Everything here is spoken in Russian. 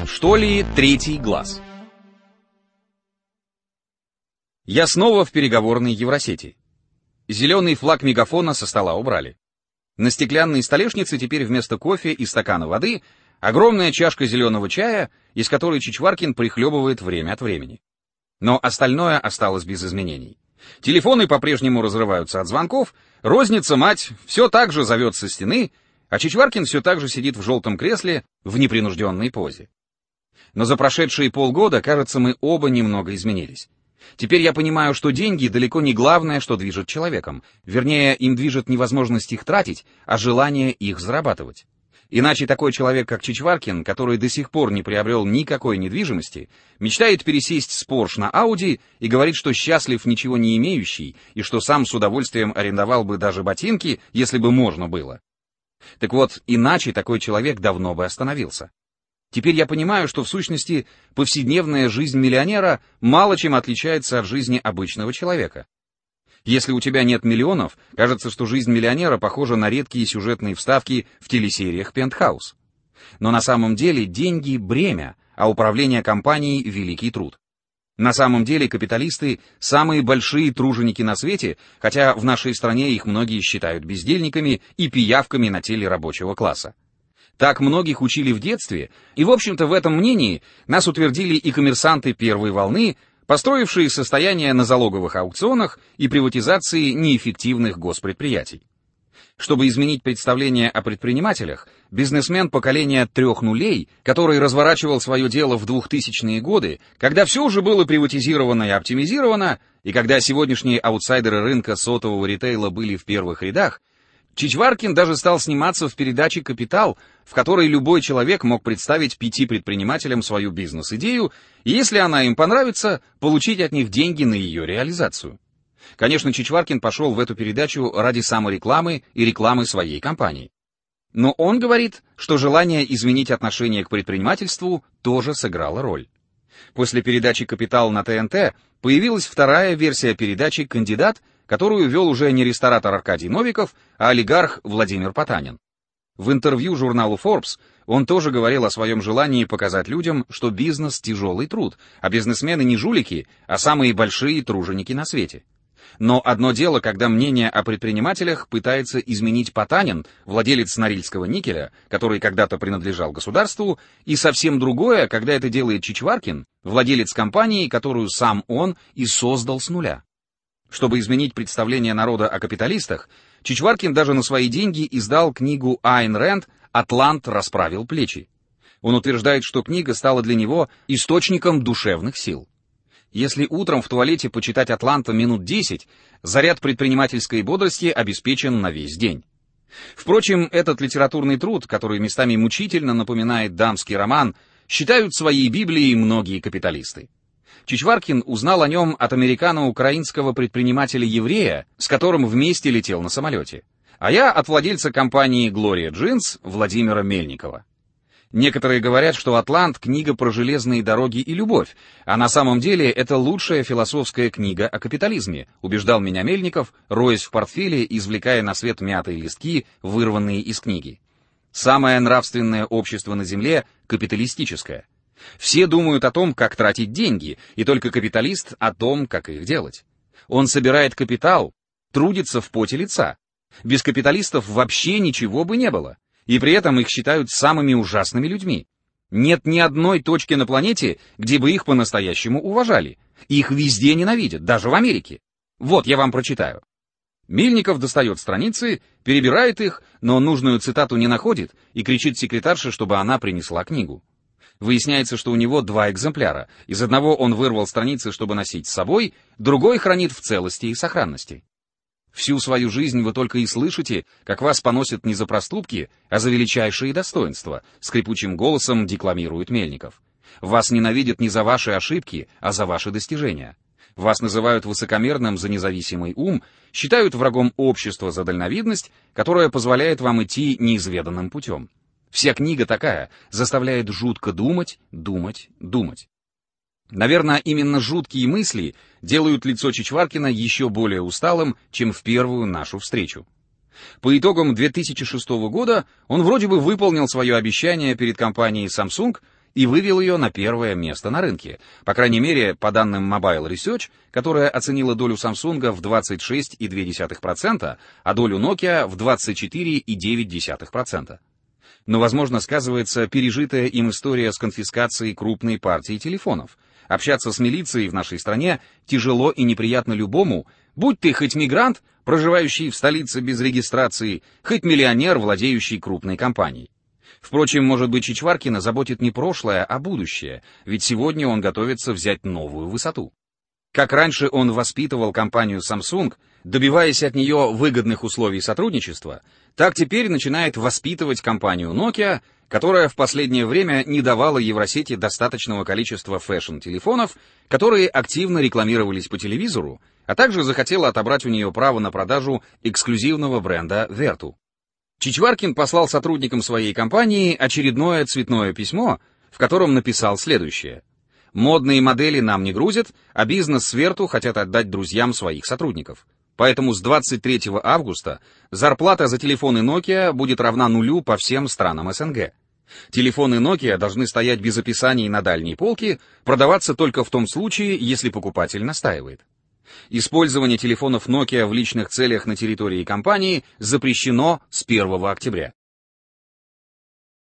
Что ли, третий глаз? Я снова в переговорной Евросети. Зеленый флаг мегафона со стола убрали. На стеклянной столешнице теперь вместо кофе и стакана воды огромная чашка зеленого чая, из которой Чичваркин прихлебывает время от времени. Но остальное осталось без изменений. Телефоны по-прежнему разрываются от звонков, розница-мать все так же зовет со стены, а Чичваркин все так же сидит в желтом кресле в непринужденной позе. Но за прошедшие полгода, кажется, мы оба немного изменились. Теперь я понимаю, что деньги далеко не главное, что движет человеком. Вернее, им движет не возможность их тратить, а желание их зарабатывать. Иначе такой человек, как Чичваркин, который до сих пор не приобрел никакой недвижимости, мечтает пересесть с Порш на Ауди и говорит, что счастлив ничего не имеющий, и что сам с удовольствием арендовал бы даже ботинки, если бы можно было. Так вот, иначе такой человек давно бы остановился. Теперь я понимаю, что в сущности повседневная жизнь миллионера мало чем отличается от жизни обычного человека. Если у тебя нет миллионов, кажется, что жизнь миллионера похожа на редкие сюжетные вставки в телесериях «Пентхаус». Но на самом деле деньги — бремя, а управление компанией — великий труд. На самом деле капиталисты — самые большие труженики на свете, хотя в нашей стране их многие считают бездельниками и пиявками на теле рабочего класса. Так многих учили в детстве, и, в общем-то, в этом мнении нас утвердили и коммерсанты первой волны, построившие состояние на залоговых аукционах и приватизации неэффективных госпредприятий. Чтобы изменить представление о предпринимателях, бизнесмен поколения 3 нулей, который разворачивал свое дело в 2000-е годы, когда все уже было приватизировано и оптимизировано, и когда сегодняшние аутсайдеры рынка сотового ритейла были в первых рядах, Чичваркин даже стал сниматься в передаче «Капитал», в которой любой человек мог представить 5 предпринимателям свою бизнес-идею, и если она им понравится, получить от них деньги на ее реализацию. Конечно, Чичваркин пошел в эту передачу ради саморекламы и рекламы своей компании. Но он говорит, что желание изменить отношение к предпринимательству тоже сыграло роль. После передачи «Капитал» на ТНТ появилась вторая версия передачи «Кандидат», которую вел уже не ресторатор Аркадий Новиков, а олигарх Владимир Потанин. В интервью журналу Forbes он тоже говорил о своем желании показать людям, что бизнес — тяжелый труд, а бизнесмены не жулики, а самые большие труженики на свете. Но одно дело, когда мнение о предпринимателях пытается изменить Потанин, владелец Норильского никеля, который когда-то принадлежал государству, и совсем другое, когда это делает Чичваркин, владелец компании, которую сам он и создал с нуля. Чтобы изменить представление народа о капиталистах, Чичваркин даже на свои деньги издал книгу Айн Рэнд «Атлант расправил плечи». Он утверждает, что книга стала для него источником душевных сил. Если утром в туалете почитать «Атланта» минут 10, заряд предпринимательской бодрости обеспечен на весь день. Впрочем, этот литературный труд, который местами мучительно напоминает дамский роман, считают своей Библией многие капиталисты. Чичваркин узнал о нем от американо-украинского предпринимателя-еврея, с которым вместе летел на самолете, а я от владельца компании «Глория Джинс» Владимира Мельникова. Некоторые говорят, что «Атлант» — книга про железные дороги и любовь, а на самом деле это лучшая философская книга о капитализме, убеждал меня Мельников, роясь в портфеле и извлекая на свет мятые листки, вырванные из книги. Самое нравственное общество на Земле — капиталистическое. Все думают о том, как тратить деньги, и только капиталист о том, как их делать. Он собирает капитал, трудится в поте лица. Без капиталистов вообще ничего бы не было, и при этом их считают самыми ужасными людьми. Нет ни одной точки на планете, где бы их по-настоящему уважали. Их везде ненавидят, даже в Америке. Вот, я вам прочитаю. Мельников достает страницы, перебирает их, но нужную цитату не находит и кричит секретарше, чтобы она принесла книгу. Выясняется, что у него 2 экземпляра. Из одного он вырвал страницы, чтобы носить с собой, другой хранит в целости и сохранности. Всю свою жизнь вы только и слышите, как вас поносят не за проступки, а за величайшие достоинства, скрипучим голосом декламирует Мельников. Вас ненавидят не за ваши ошибки, а за ваши достижения. Вас называют высокомерным за независимый ум, считают врагом общества за дальновидность, которая позволяет вам идти неизведанным путем. Вся книга такая, заставляет жутко думать, думать, думать. Наверное, именно жуткие мысли делают лицо Чичваркина еще более усталым, чем в первую нашу встречу. По итогам 2006 года он вроде бы выполнил свое обещание перед компанией Samsung и вывел ее на первое место на рынке, по крайней мере, по данным Mobile Research, которая оценила долю Samsung в 26,2%, а долю Nokia в 24,9%. Но, возможно, сказывается пережитая им история с конфискацией крупной партии телефонов. Общаться с милицией в нашей стране тяжело и неприятно любому, будь ты хоть мигрант, проживающий в столице без регистрации, хоть миллионер, владеющий крупной компанией. Впрочем, может быть, Чичваркина заботит не прошлое, а будущее, ведь сегодня он готовится взять новую высоту. Как раньше он воспитывал компанию Samsung, добиваясь от нее выгодных условий сотрудничества, так теперь начинает воспитывать компанию Nokia, которая в последнее время не давала Евросети достаточного количества фэшн-телефонов, которые активно рекламировались по телевизору, а также захотела отобрать у нее право на продажу эксклюзивного бренда Vertu. Чичваркин послал сотрудникам своей компании очередное цветное письмо, в котором написал следующее. «Модные модели нам не грузят, а бизнес с Vertu хотят отдать друзьям своих сотрудников. Поэтому с 23 августа зарплата за телефоны Nokia будет равна нулю по всем странам СНГ. Телефоны Nokia должны стоять без описаний на дальней полке, продаваться только в том случае, если покупатель настаивает. Использование телефонов Nokia в личных целях на территории компании запрещено с 1 октября.